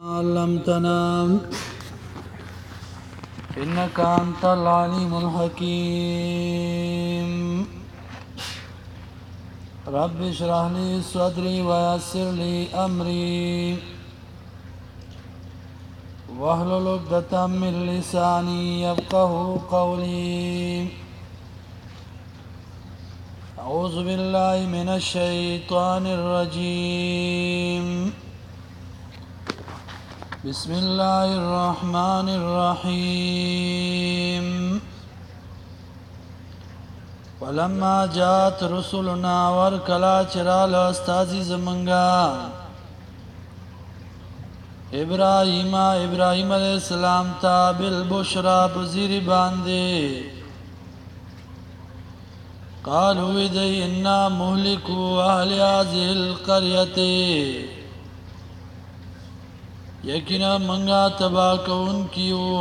علمتنا إنك أنت العليم الحكيم رب اشرح لي صدري ويسر لي أمري واحلل عقدة من لساني يفقه قولي أعوذ بالله من الشيطان الرجيم بسم الله الرحمن الرحيم ولما جاءت رسلنا ورکلا چرال استازی زمنگا ابراہیم علیہ السلام تا بالبشرا بزیر باندے قالوا دی انا مهلكو اهل هذه القرية یقینا منگا تباہ کون کیو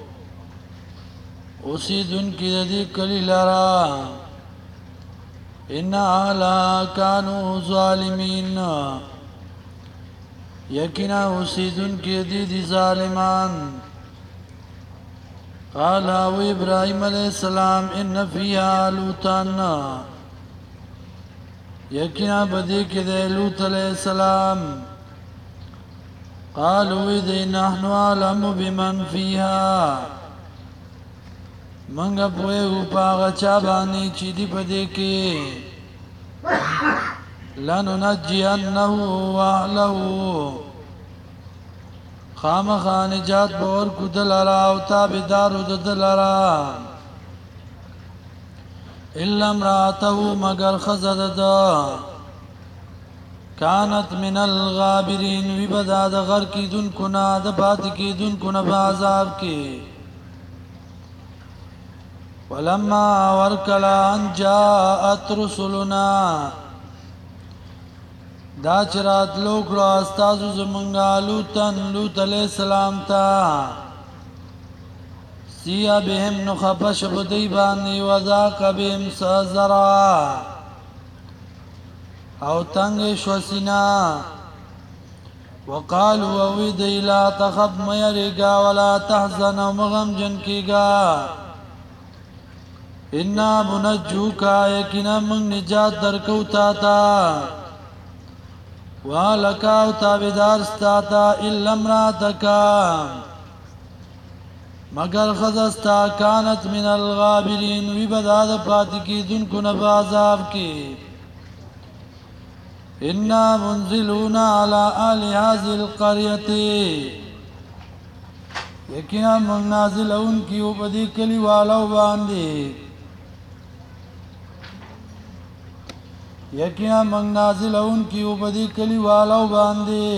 اسیدن کی دی کلی لرا ان اہلا کانو ظالمین یقینا اسیدن کی دی ظالمان قال ابراہیم علیہ السلام ان فیہا لوتان یقینا بدی کی دی لوت علیہ السلام قالوا إذ نحن أعلم بمن فيها منگا پوئے پاغا چابانی چی دی پدے کے لننجینه وأهله خام خانجات بور کو دلارا و تابدارو دلارا إلا امرأته مگر خزد دا كانت من الغابرين وبداد غر کی دن کنا دبات کی دن کنا بعذاب کی ولما ورکلا ان جاءت رسلنا دا چرات لوکڑا استازو زمنگا لوط علیہ السلام تا سیا بهم نخبش بدی بانی وذاق بهم سازرا او تنگ شوسینا وقالوا وویدی لا تخب میرگا ولا تحزن ومغم جن کیگا انا منجوکا یکینا من نجات درکو تاتا والکاو تابدار ستاتا الا امراتکا مگر خزستا کانت من الغابرین وی بداد پاتی کی دن کو نبازاب کی انا منزلون على آل هذه القرية یقینا من نازل ان کی اوپدی کلی والو باندی یقینا من نازل ان کی اوپدی کلی والو باندی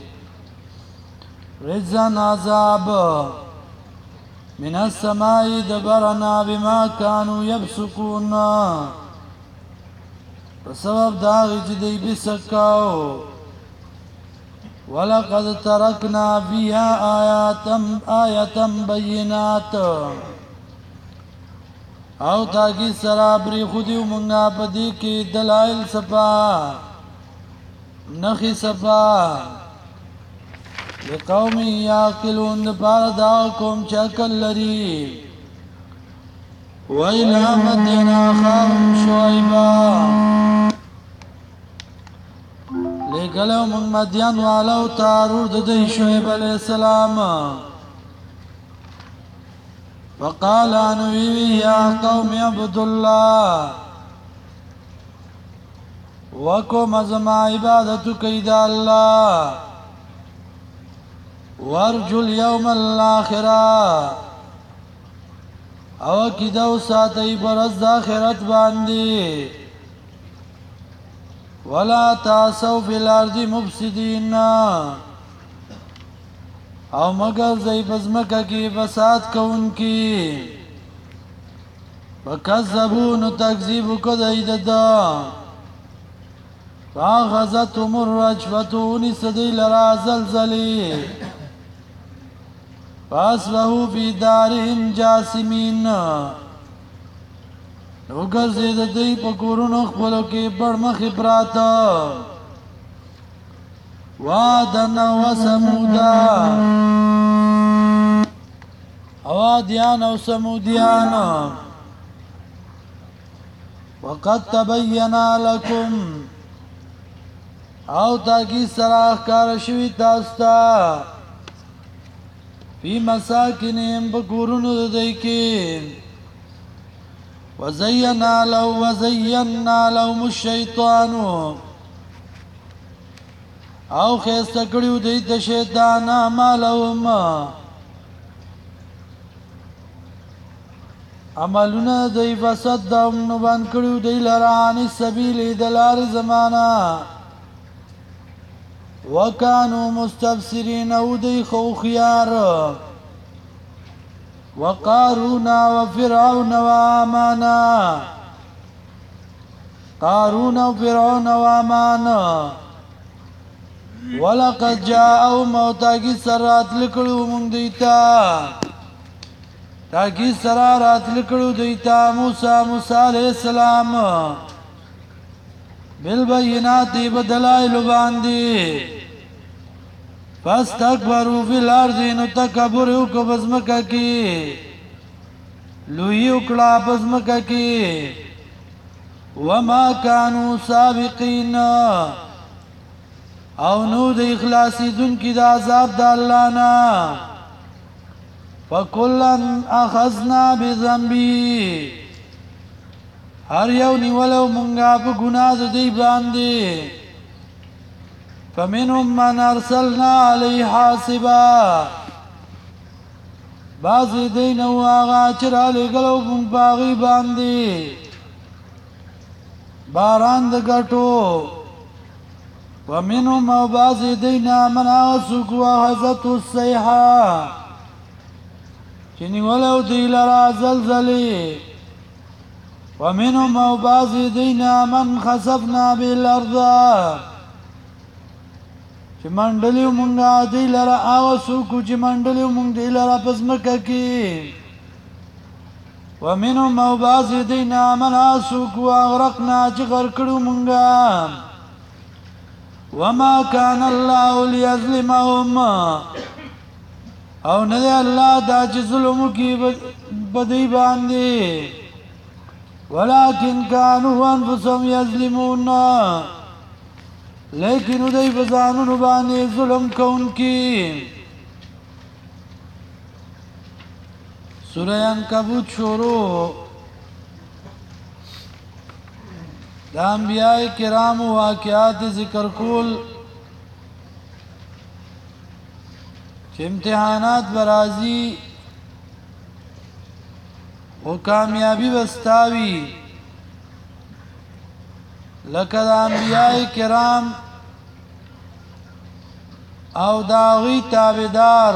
رجزن عذاب من السماء دبرنا بما كانوا يبسكون بسبب داغی چی دی بسکاو وَلَقَدْ تَرَكْنَا فِيهَا آیَةً بَيِّنَاتٍ او تاکی سرابری خودیو منگا پدی کی دلائل سپا نخی سپا لقومی یاقلون دپار داو کوم چاکل لری وَإِلَى مَدْيَنَ أَخَاهُمْ شُعَيْبًا لِكَلَوْ مُن مَدْيَنْ وَعَلَوْ تَارُودَ دَيْ شُعَيْبَ علیہ السلام فَقَالَ أَنُوِيوِي يَا قَوْمِ عَبُدُ اللَّهِ وَكُمْ أَزْمَا عِبَادَتُ كَيْدَ اللَّهِ وَارْجُ الْيَوْمَ الْآخِرَةِ او کدو ساتی برز دا آخرت باندی ولا تاسو فی الارض مفسدین او مگر زی بزمکا کی فساد کون کی فکذبون تکذیب کدید دا فاخذتهم الرجفتون صدی لرا زلزلی فاسبحوا فی دارهم جاسمین وګرځید دوی په کورونو خپلو کې بړمخې پراته وعدن وثمودا عادیان او سمودیان وقد تبینا لکم او تاکی سراخ کارشوی تاستا فی مساکنهم بکورونو ددیکی وزینا لهم الشیطانو او خیسته کړیو دیت شیطان اعمالهم عملونه دی فصدهم نو بند کړیو دی لرا عن السبیل د لارې زمانه وکانو مستبصرین او دی خو خيار وقارون وفرعون وآمان قارون وفرعون وآمان ولقد جاءهم او تاکی سرات لکڑو منگ دیتا تاکی سرات لکڑو دیتا موسیٰ علیہ السلام بالبینات بدلائل باندی فاستکبروا فی الارض نو تکبر کو بزمکا کی لوی اکڑا بزمکا کی وما کانوا سابقین او نو د اخلاصی دن کی دا عذاب دا اللہ نا فکلن اخذنا بذنبی هر یو نیولو منگا پا گناہ دا دی باندی فمنهم من ارسلنا علی حاسبا بعضی دینو آغا چرا لگلو من باغی باندی باران دا گٹو ومنهم او بعضی دینا من آغسوک وحزت السیحا چنی ولو دی لرا زلزلی ومنهم او بعضی دینا من خسفنا بالارض چی منڈلیو منگا دی لرا آغسوکو چی منڈلیو منگ دی لرا پزمکا کی ومنهم او بعضی دینا من آغسوکو اغرقنا چی غرکڑو منگا وما كان الله ليظلمهم او ندی اللہ دا چی ظلمو کی بدی باندی ولكن كانوا انفسهم يظلمون لیکن دی بزانون بانی ظلم کون کی سورہ عنکبوت شروع دا انبیاء کرام واقعات ذکر کول چه امتحانات برازی و کامیابی بستاوی لکه دا انبیاء کرام او داغی تابدار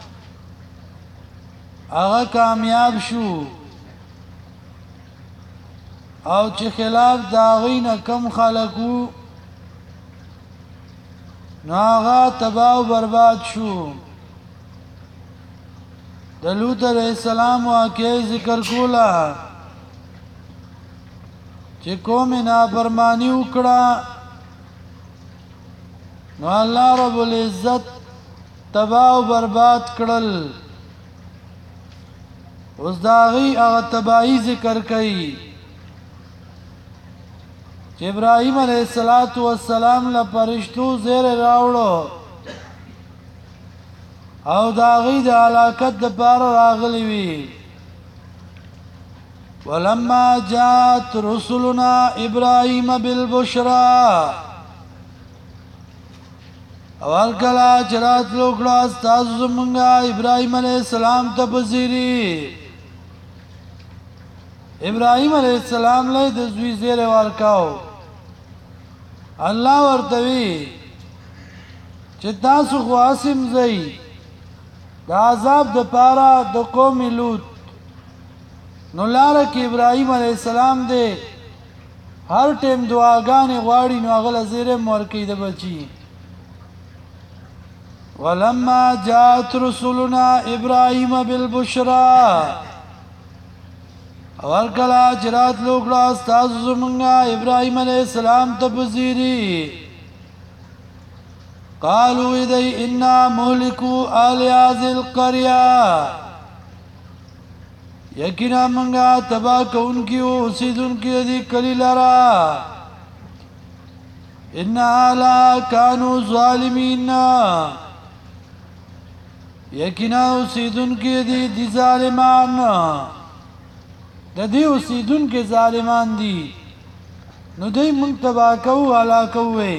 اغا کامیاب شو او چې خلاف داغی نه کم خلقو نو آغا تباہ و برباد شو د لوط علیہ السلام واقعی ذکر کولا چې قوم نافرمانی وکړه نو الله رب العزت تباہ و برباد کړل اوس داغی هغه تباہی ذکر کړي چې ابراهیم علیہ السلام له فرشتو زیر راوړو او داغی د علاقت د پار راغلی وی ولما جاءت رسلنا ابراهیم بالبشرى اول کلا چرات لوکړه استاد زمونږه ابراهیم علیہ السلام ته بزیری ابراهیم علیہ السلام له د زوی زیر ورکاو الله ورتوی چې تاسو خواسم زئی د عذاب د پارا د قوم لوط نو لاره کې ابراهیم علیہ السلام دې هر ټیم دعاګانې غواړي نو هغه زیره مورکی د بچي ولما جاءت رسلنا ابراهیم بالبشرى اول کلا چرات لوکړه استاد زمونږه ابراهیم علیہ السلام ته بزیری قالوا اذا انا مهلكوا آل هذه القريه یقینا منگا تبا کونکیو اوسیدونکی دی کلی لرا انہا لا کانو ظالمین یقینا اوسیدونکی دی ظالمان دا دی اوسیدونکی ظالمان دی نو دی منتبا کو علا کوئے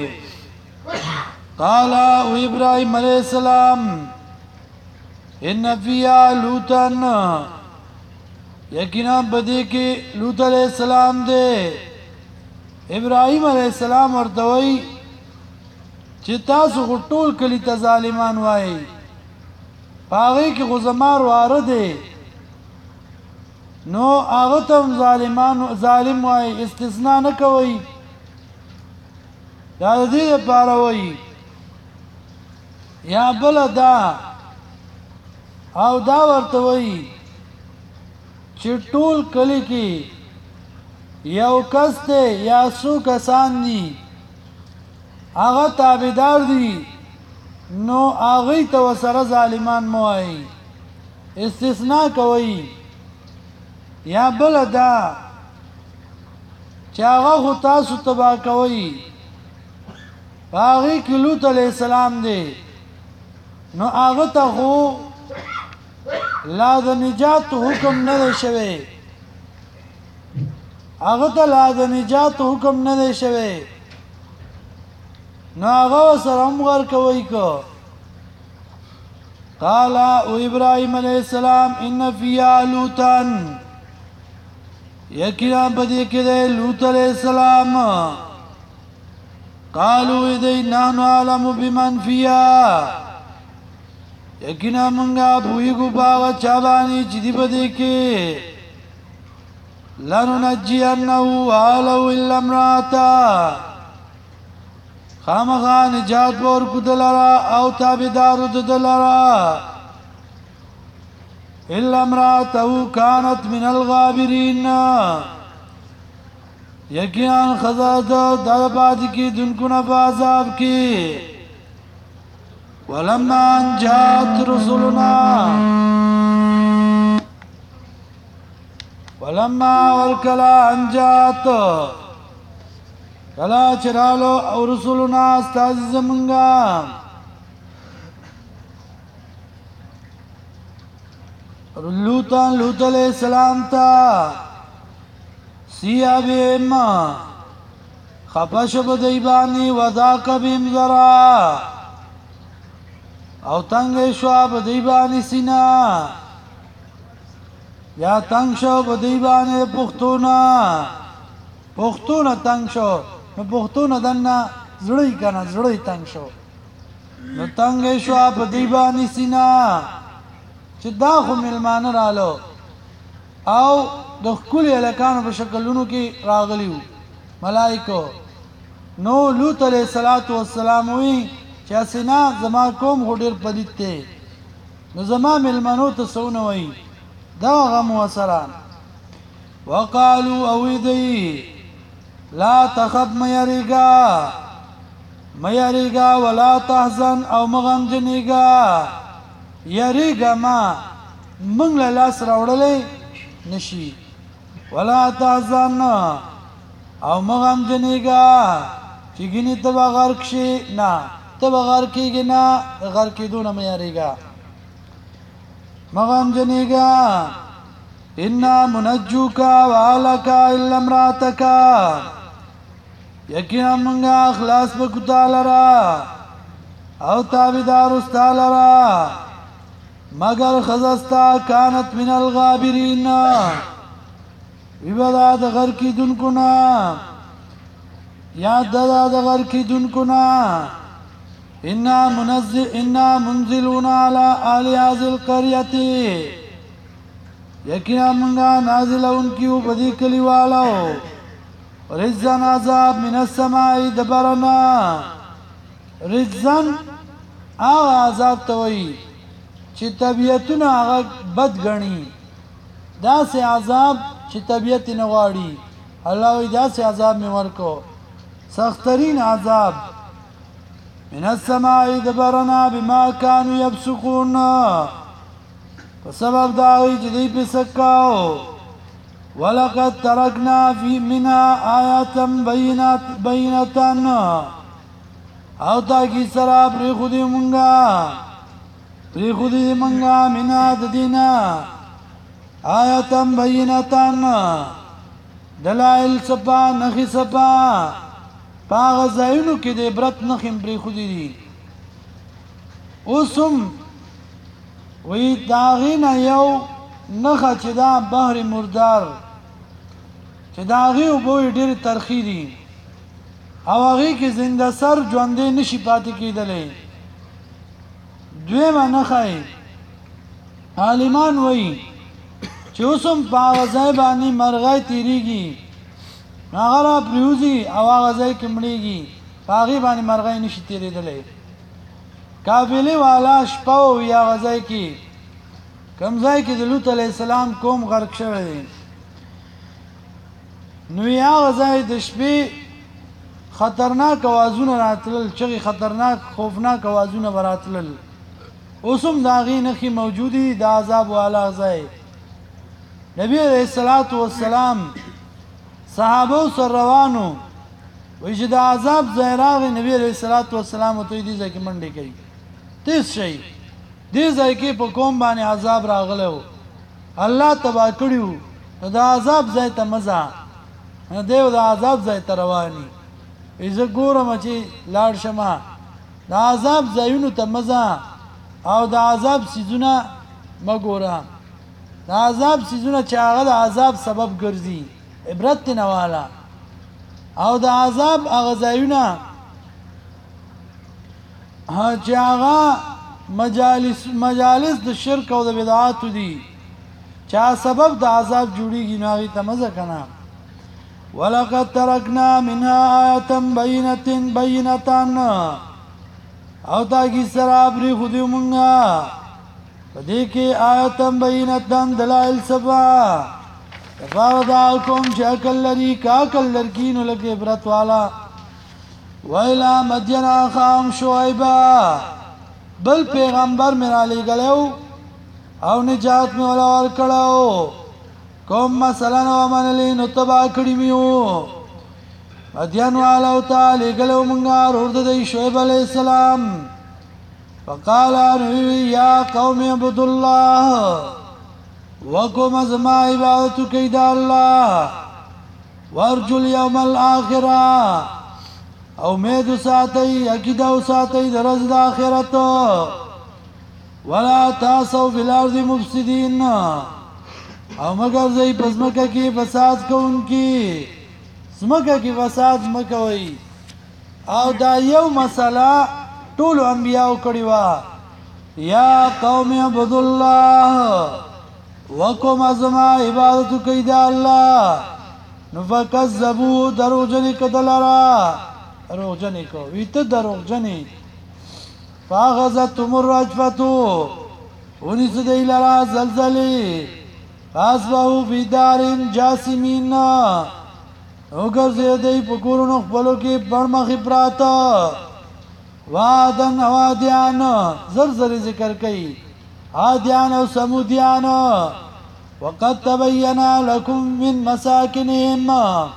قالا او ابراہیم علیہ السلام ان فیہا لوتن یقینا بدی کی لوط علیہ السلام دے ابراہیم علیہ السلام ورتوئی چې تاسو غټول کلی ته ظالمان وای پاغي کې غزمار واره دي نو هغه ته ظالمان ظالم وای استثناء نه کوي دا دې لپاره وای یا بلدا او دا ورته وای چې ټول کلی کې یو کس ته یا څو کسان دي هغه تابعدار دي نو هغه ته وسره ظالمان موای استثناء کوي یا بلدا چې هغه خو تاسو تبا کوي هغه کې لوط علیہ السلام دی نو هغه ته خو لا د نجات حکم نه شوی هغه ته لا د نجات حکم نه شوی نو هغه سره عمر کوي کو قال او ابراهيم عليه السلام ان فيها لوطا یقینا بدی کې ده لوط عليه السلام قالوا اذا نحن علم بمن فيها یقینا منګه بوېګو باغ چا باندې چې دی بدی کې لننجینه ولو الا امراتا خامخا نجات ورکو دلرا او تابدارو دلرا الا امراته كانت من الغابرين یقینا خزاد در بعد کی دنکو نفاذاب کی ولما جاءت رسلنا ولما والکلا انجات کلا چرالو او رسولنا استاذ زمنگا لوط علیہ السلام تا سیابیم خفش بدیبانی وذاک بیم ذرا او تنگ شوا بدیبانی سینا یا تنگ شو بدیبانی پختونا تنگ شو نو پختونا دننا زڑی کنا زڑی تنگ شو نو تنگ شوا بدیبانی سینا چې دا خو ملمان رالو او د خپل الکانو په شکلونو کې راغلیو ملائکو نو لوط علیہ السلام وی چې اسنا زما کوم غډیر پدیته نو زما ملمانو ته سونه وی دا غم وسران وقالوا اويدي لا تخف ميريغا ولا تحزن او مغم جنيغا یریگا ما منگ لاس راوڑلے نشی ولا تحزن او مغم جنیگا چگینی تبا غرق شی نا تبا غرقی گی نا غرقی دونا میاریگا مغم جنیگا انا منجوکا وعلکا الا امراتکا یقینا منگا اخلاص بکتا لرا او تابدار استا لرا مگر خزستا کانت من الغابرین ویبدا د غر کی دن کنا یاد دا د غر کی دن کنا انا منزلون علی آل هذه القريه یقینا منگا نازل انکیو بدی کلی والو رزن عذاب من السماء دبرنا رزن آغا عذاب توئی چې طبیعتونه هغه بد غني دا سه عذاب چې طبیعت نه غواړي الله وی دا سه عذاب می ورکو سخترین عذاب من السماء دبرنا بما كانوا يفسقون په سبب دا وی چې دی په سکاو ولقد ترکنا فی منا آیاتا بینتان او تا کی سرا پری خودی منگا منا ددینا آیاتا بینتان دلائل سپا نخی سپا پاغ زائنو کی دی برت نخیم پری خودی دی اوسم وی داغین یو نخا چې دا بحر مردار چې داغی او بوی ډیر ترخی دی او هغه کې زنده سر ژوندې نشي پاتې کېدلې دویمه نخای عالمان وی چې اوسم په ځای باندې مرغای تیریږي هغه را پریوزي او هغه ځای کې مړیږي هغه باندې مرغای نشي تیریدلې قافلې والا شپه یا غځای کې کم ځای کې د لوط علی السلام قوم غرق شوی دی نو یا غځای د شپې خطرناک اوازونه راتلل چې خطرناک خوفناک اوازونه براتلل اوسم داغي نخي موجودي د عذاب والا ځای نبی علیہ الصلوۃ والسلام صحابه سره روانو وی چې د عذاب ځای راغی نبی علیہ الصلوۃ والسلام ته دې ځکه منډه کوي تیس شي دې ځای کې په قوم باندې عذاب راغلو الله تبا کړیو د عذاب ځای ته مزه دیو د عذاب ځای ته رواني ایزه ګورم چې لاړ شمه د عذاب ځایونو ته مزه او د عذاب سيزونه مګورم د عذاب سيزونه چې هغه د عذاب سبب ګرځي عبرت نه والا او د عذاب هغه ځایونه چې هغه مجالس د شرک او د بدعات دي چا سبب د عذاب جوړیږي نو هغه ته مزه کنه ولقد ترکنا منها آیة بینتان او تا کی سرابری خودی منگا پدې کې آیة بینتان دلائل سبا تفاوضاکم چې عقل لري کا عقل لرکینو لکه عبرت والا ویلا مدین اخام شعیبا بل پیغمبر میرا لګلو او نجات می ولا ور کړو کوم مثلا ومنلی نو تبا کړی میو مدین والا تعالی ګلو مونږه ورته دی شعیب علی السلام فقال یا قوم عبد الله وقم ازما عبادت کید الله وارجو اليوم الاخره امید ساتي عقیده ساتي درز د اخرت ولا تاسو فی الارض مفسدین او مگر زئی پزمکه کې فساد کوونکی سمکه کې فساد مکوي او دا یو مسله ټول انبیاء کړي وا یا قوم عبد الله وقم ازما عبادت کید الله نفکذبوا دروجن کدلرا دروغجنی کو ویته دروغجنی فاغذتهم الرجفتو ونیس دی لرا زلزلی فاسبهو فی دار جاسمین اوگر زیدی پکورونو خپلو کی برمخی پراتا وادن وادیان زرزر ذکر کئی عادیان و سمودیان وقد تبینا لکم من مساکنهم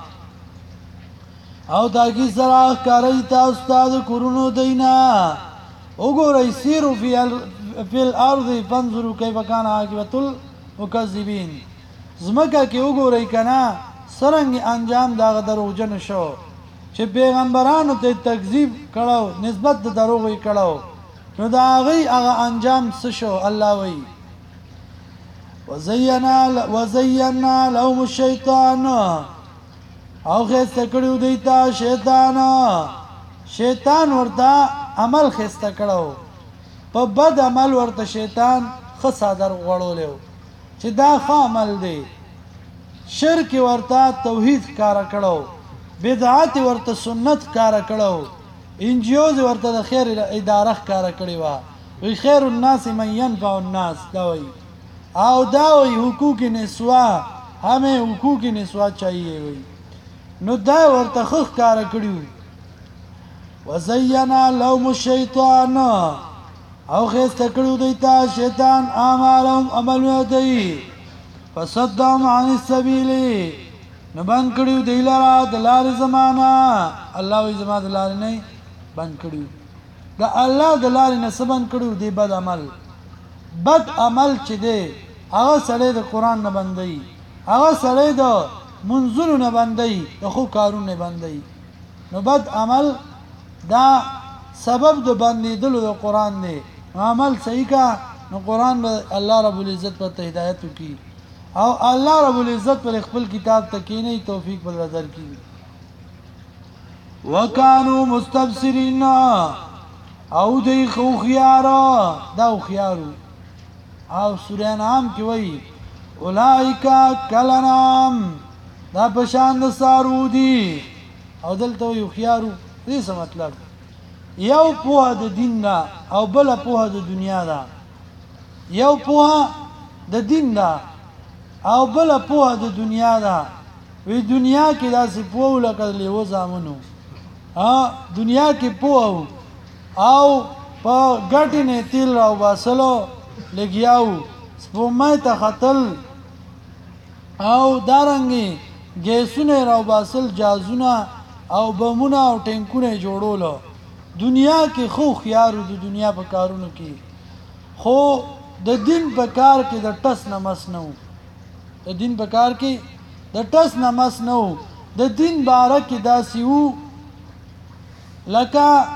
او داگی سراخ کاری تا استاد کرونو دینا وګورئ سیرو فی الارض فانظروا کیف کان عاقبۃ المکذبین زمکه کې وګورئ کنه سرنګ انجام دا دروغجن شو چې پیغمبرانو ته تکذیب کړو نسبت د دروغ یې کړو نو دا هغه انجام څه شو الله وی وزینا لهم الشیطان او خسته کړو دیتا شیطان ورته عمل خسته کړو په بد عمل ورته شیطان خصادر غړولیو چې دا ښه عمل دی شرک ورته توحید کار کړو بدعات ورته سنت کار کړو انجیوز ورته د خیر اداره کار کړی و وی خیر الناس من ينفع الناس دا وی او دا وی حقوق نسوا ہمیں حقوق نسوا چاہیے وی نو دا ورته خخ کار کړیو وزینا لهم الشیطان او خیسته کړو دوی ته شیطان اعمالهم عملونه دوی فصدهم عن السبیل نو بند کړو دوی لره د لارې زمانه الله وی زما د لارې نه بند کړو د الله د لارې نه څه بند کړو دی بد عمل چې دی هغه سړی د قرآن نه بندوي هغه سړی د منځونو نه بندوي د ښو کارونو نه بندوي نو بد عمل دا سبب د بندېدلو د قرآن دی عمل صحیح کا نو قرآن به الله رب العزت پر ته هدایت وکړي او الله رب العزت پر خپل کتاب ته کینی توفیق بل درکړي وکانو مستبصرین او دی خو خيارا دا خيارو او سورہ انعام کې وایي اولئک کلنام دا پشان د سارو دي او دلته یو خيارو دې څه مطلب یو په د دین دا او بل په د دنیا دا یو په د دین دا او بل په د دنیا دا وی دنیا کې داسې په لکه له زامنو دنیا کې په او په ګټې نه تیل راو باسلو لګیاو سپومای ته خطل او دارنګي ګیسونه راو باسل جازونه او بمونه او ټینکونه جوړولو دنیا کې خو خيارو د دنیا په کارونو کې خو د دین په کار کې د ټس نمس نو د دین په کار کې د ټس نمس نو د دین باره کې داسیو لکه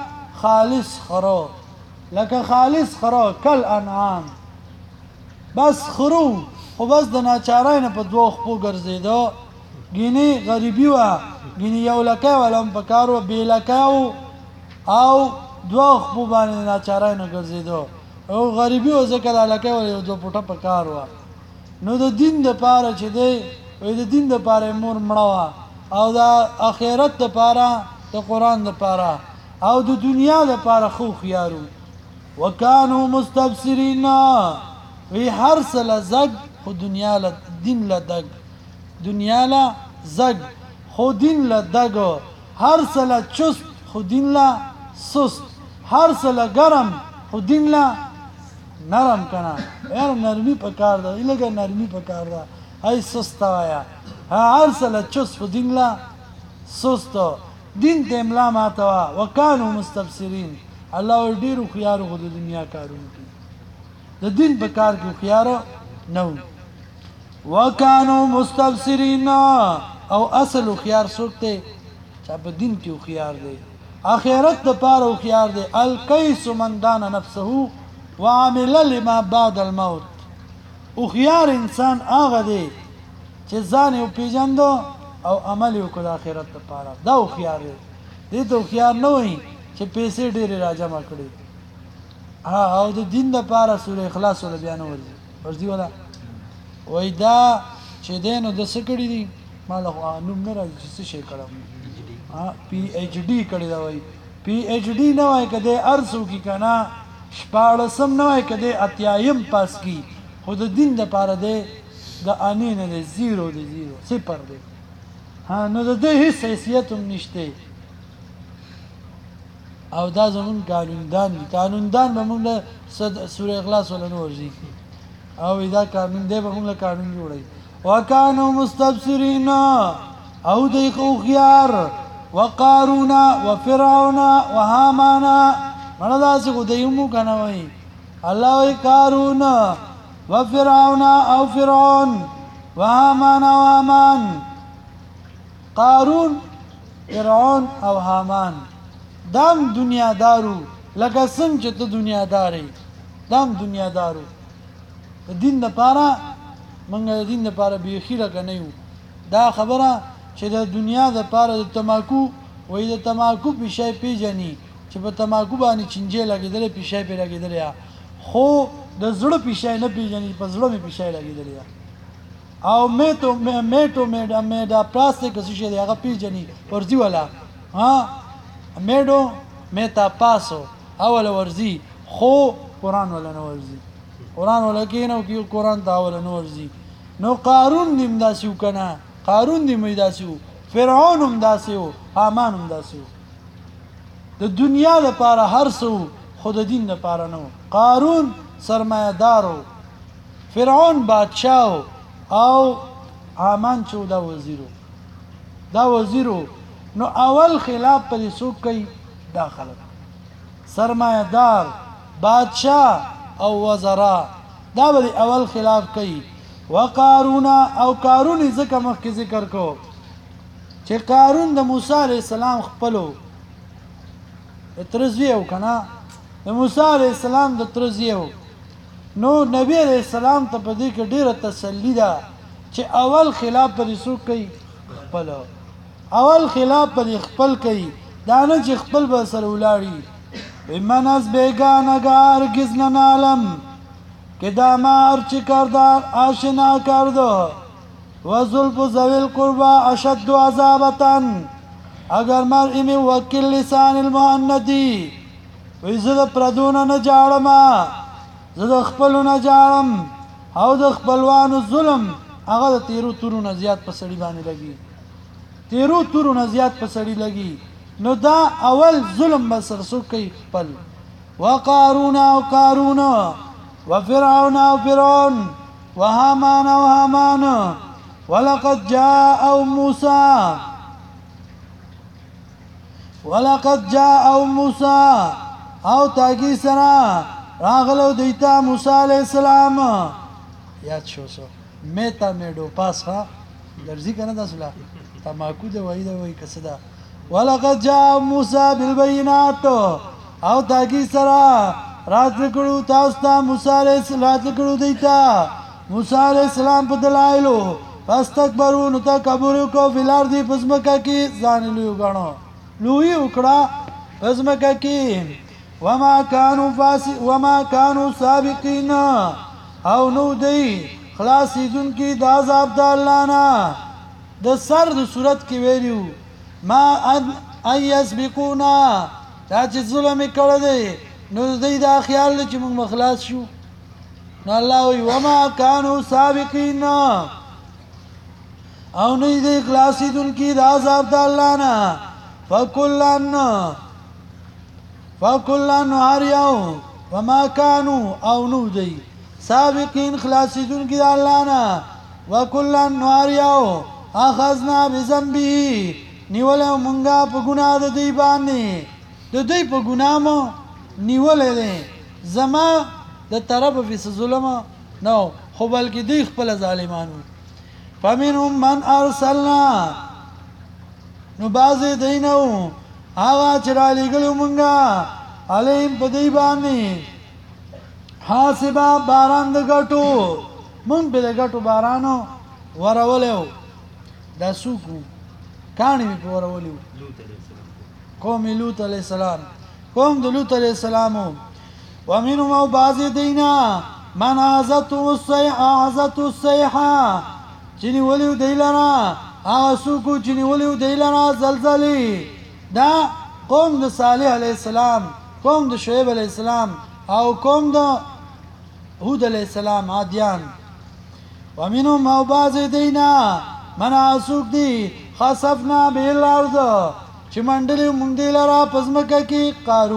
خالص خرو کل انعام بس خرو خو بس د ناچارای نه په دوه خپو ګرځیدو ګینه غریبی وا ګینه یو لکه ولم پکارو بی لکاو او دوه خپو باندې ناچارای نه ګرځیدو او غریبی او ذکر لکه ول یو دو پټه پکارو نو د دین د پاره چې دی وې د دین د پاره مور مړوا او د اخرت د پاره د قران د پاره او د دنیا د پاره خو خيارو وکانو مستبصرین وی هر سله زګ خو دنیا له دین له دګ دنیا له زګ خو دین له دګ هر سله چست خو دین له سست هر سله ګرم خو دین له نرم کنا یار نرمی پکار ده لګه نرمی پکار ده ای سست وایا هر سله چست خو دین له سست دین ته املا ماتوا وکانو مستبصرین الله ډیرو خيارو خو د دنیا کارونه کوي د دین په کار کې خيار نو وکانو مستبصرین او اصل خيار سوکته چې په دین کې خيار دی اخرت د پاره خيار دی الکیس من دان نفسه وعمل لما بعد الموت او خيار انسان هغه دی چې ځان یو پیژندو او عمل وکړ د آخرت لپاره دا خيار دی ته خيار نه وای چې پیسې ډېرې راجمع کړي او د دین لپاره سورې اخلاص ول بیان ورځي ولا وای دا چې دینو د سکړې دي مال نوم نه راځي څه شي کړم پی ایچ ډی کړی دا وای پی ایچ ډی نه وای کده ارسو کی کنه شپاړسم نه وای کده اتیایم پاس کی خود دین لپاره دی د انې نه دی زیرو دی زیرو صفر دی نو د دې هیڅ حیثیت هم نشته او دا زمون قانوندان به موږ سورې اخلاص ولنه ورځي او دا قانون دی به موږ قانون جوړي وکانو مستبصرین او دی خو خيار وقارون وفرعون وهامان مړه داسې کو دیمو کنه وای الله وی قارون وفرعون او فرعون وهامان قارون فرعون او هامان دام دنیا دارو لکه څنګه چې ته دنیا داري دام دنیا دارو دین لپاره منګه دین لپاره به خیره کنه یو دا خبره چې د دنیا لپاره د تماکو وې د تماکو په شی پیجنې چې په تماکو باندې چنجه لګیدل په شی په لګیدل خو د زړه په شی نه پیجنې په زړه په شی لګیدل او مې دا پلاستیک څه شي هغه پیجنې ورځي ولا میډو میتا پاسو اول ورزي خو قران ولا نه ورزي قران ولا کینو کی قران دا ولا نه ورزي نو قارون نیم داسیو کنه قارون نیم داسیو فرعون هم داسیو هامان هم داسیو د دنیا لپاره هر څو خود دین لپاره نه. قارون سرمایه‌دارو، فرعون بادشاہ او حامان چې دا وزیرو. نو اول خلاف پر څوک کوي؟ دا خلک سرمایه‌دار، بادشاہ او وزرا، دا به اول خلاف کوي. وقارون او قارون ځکه مخکې ذکر کو چې قارون د موسی علیه السلام خپلو ترزیو کنه، د موسی علیه السلام د ترزیو. نو نبی علیه السلام ته په دې کې ډیره تسلی ده چې اول خلاف پر څوک کوي؟ خپل. اول خلاف پر خپل کوي، دا نه چې خپل به سره ولاړي. من از بیگانگار هرگز ننالم که دامار چی کردار آشنا کرده و زلف ذوی القربا اشد عذابتن. اگر مرئی وکیل لسان المهندی وی زه د پردونه نه جاړم، زه د خپلو نه جاړم، او د خپلوانو ظلم هغه د تیرو تورو نه زیات په سړي باندې لګي، تیرو تورو نه زیات په سړي لګي. نو دا اول ظلم به سره څوک کوي؟ خپل. وقارون او قارون وفرعون او فرعون وهامان او هامان ولقد جاء موسى او تاگی سرا راغلو دیتا موسی علیہ السلام. یاد شو سو میتا میډو پاس ها درځي کنه دا سلا تماکو دی وای کسدا. ولقد جاء موسى بالبينات او تاگی سرا راتل کړو تاسو ته موسی علیہ السلام کړو دیتا موسی علیہ السلام په دلایلو. فاستكبروا نو تکبر کو فلار دی پزمکا کی ځان لوی غاڼو لوی وکړه پزمکا کی. وما كانوا سابقين او نو دی خلاصیدون کی د عذاب د الله نه. د سر د صورت کې ویلو ما ان يسبقونا، دا چې ظلم کړی دی نو دوی دا خیال دی چې موږ مخلاص شو. نو الله وی وما كانوا سابقين او نه دی خلاصیدونکي د عذاب د الله نه. فکلن هر یو وما كانوا او نو دی سابقین خلاصیدونکي د الله نه. وکلن هر یو اخذنا بذنبه نیولې مونږه په ګناه د دوی باندې، د دوی په ګناه مو نیولې دی. زما د طرف فی ظلم نو خو بلکې دوی خپل ظالمانو. فمنهم من ارسلنا نو بعضې دی نه وو هغه چې رالیږلو مونږه علیهم په دوی باندې حاسبه باران د ګټو. مونږ به د ګټو بارانو ورولی و. دا څوک وو؟ کاڼي مې په ورولی وو. قوم لوط علیه السلام، قوم د لوط علیه السلام وو. ومنهم او بعضې دی نه من اخذته الصیحه چې نیولي و دی لره هغه څوک و چې نیولي و دی لره زلزلې. دا قوم د صالح علیه السلام، قوم د شعیب علیه السلام او قوم د هود علیه السلام عادیان. ومنهم او بعضې دی نه من هغه څوک دی خسفنا به الارض چې منډلې مونږ دی لره په ځمکه کې.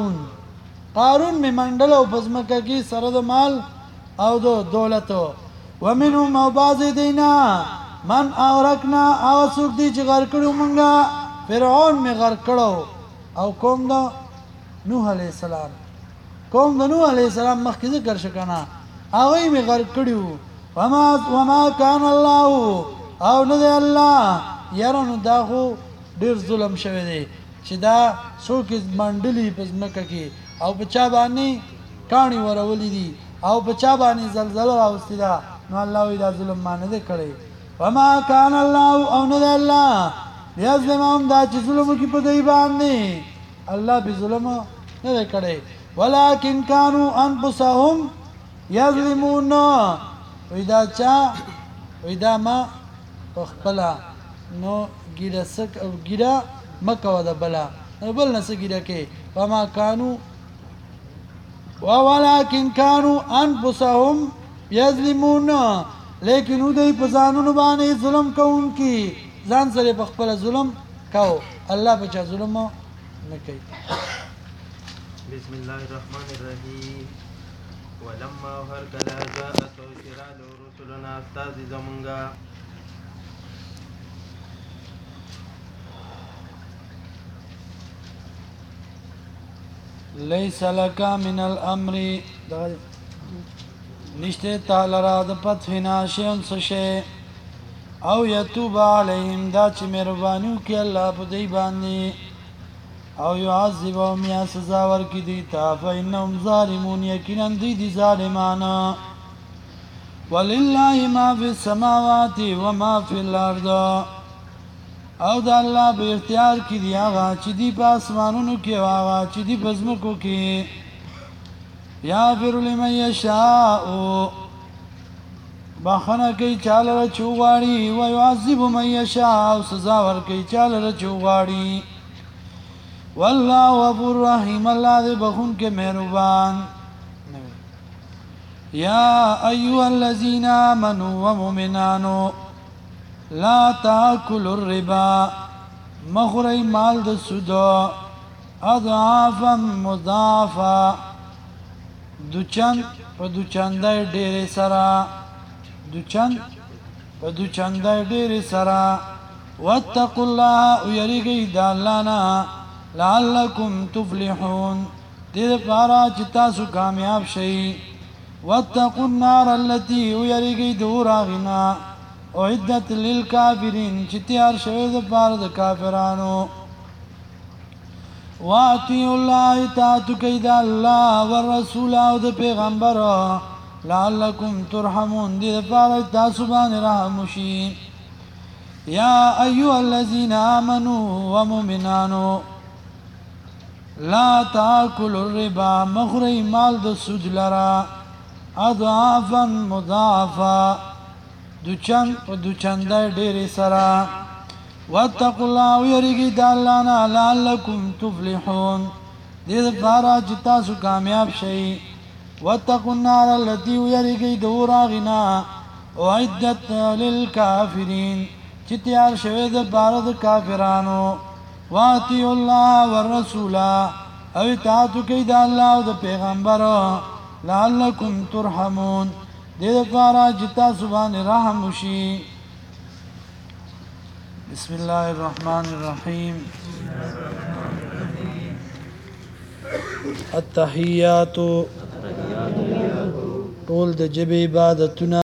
قارون مې منډله او په ځمکه کې سره د مال او د دولتو. ومنهم او بعضې دی نه من اغرقنا هغه څوک دی چې غرق کړو مونږه. فرعون مې غرق کړو او قوم د نوح علیه السلام، قوم د نوح علیه السلام مخکې ذکر شو کنه، هغوی مې غرق کړي وو. وما كان الله او نه دی الله. یاره نو دا خو ډېر ظلم شوی دی چې دا څوک منډلي په ځمکه کې او په چا باندې کاڼي ورولي دي او په چا باندې زلزله راوستې ده. نو الله وایي دا ظلم ما نه دی کړی. وما كان الله او نه دی الله لیظلمهم دا چې ظلم وکړي په دوی باندې. الله به ظلم نه دی کړی. ولکن كانوا انفسهم یظلمون. وایي دا چا وایي دا ما په خپله نو ګیره مه کوه د بله بل نه څه ګیره کې. وما كانوا ولكن كانوا انفسهم یظلمون، لیکن دوی په ځانونو باندې ظلم کوونکي، ځان سره په خپله ظلم کو. الله په چا ظلم نه کوي. بسم الله الرحمن الرحیم ولما هر کله جاءت شرال رسلنا استاذ زمونږه لیس لک من الامر نشته تعالی را د پتفنا شیون سشه او یتوب علیهم دا چې مهربانیو کې الله په دی باندې او يعذبهم یا سزا ورکړي دي تا فإنهم ظالمون یقینا دي ظالمان ولله ما فی السماوات وما فی الارض او د الله په اختیار کې دی هغه چې دی په اسمانونو کې او هغه چې دی په ځمکو کې یغفر لمن یشاء بخنه کوي چاله چوغاړي او يعذب من یشاء او سزا ورکوي چاله چوغاړي والله غفور رحیم الله دې بخون کې مهربان یا ایها الذین آمنوا ومؤمنانو لا تاکلوا الربا مخری مال د سود اضعافا مضاعفا دوچن په دوچندای ډېرې سره دوچن په دوچندای ډېرې سره واتقوا الله ويریږئ د الله نه لعلکم تفلحون دې لپاره چې تاسو کامیاب شئ واتقوا النار التي ويریږئ د اور هغې نه اعدت للکافرین چې تیار شوی د پاره د کافرانو واطیعوا الله اطاعت کوئ د الله والرسول او د پیغمبر لعلکم ترحمون دې لپاره تاسو باندې رحم وشي یا ایها الذین آمنوا ومؤمنانو لا تاکلوا الربا مخری مال د سود لرا اضعافا مضاعفا دوچن په دوچندای ډېرې سره واتقوا الله ویریږئ د الله نه لعلکم تفلحون دې لپاره چې تاسو کامیاب شئ واتقوا النار التي ویریږئ د اور هغې نه اعدت للکافرین چې تیار شوی د پاره د کافرانو واطیعوا الله والرسول او اطاعت کوئ د الله او د پیغمبر لعلکم ترحمون دې لپاره چې تاسو باندې رحم وشي بسم الله الرحمن الرحیم التحیات ټول د ژبې عبادتونه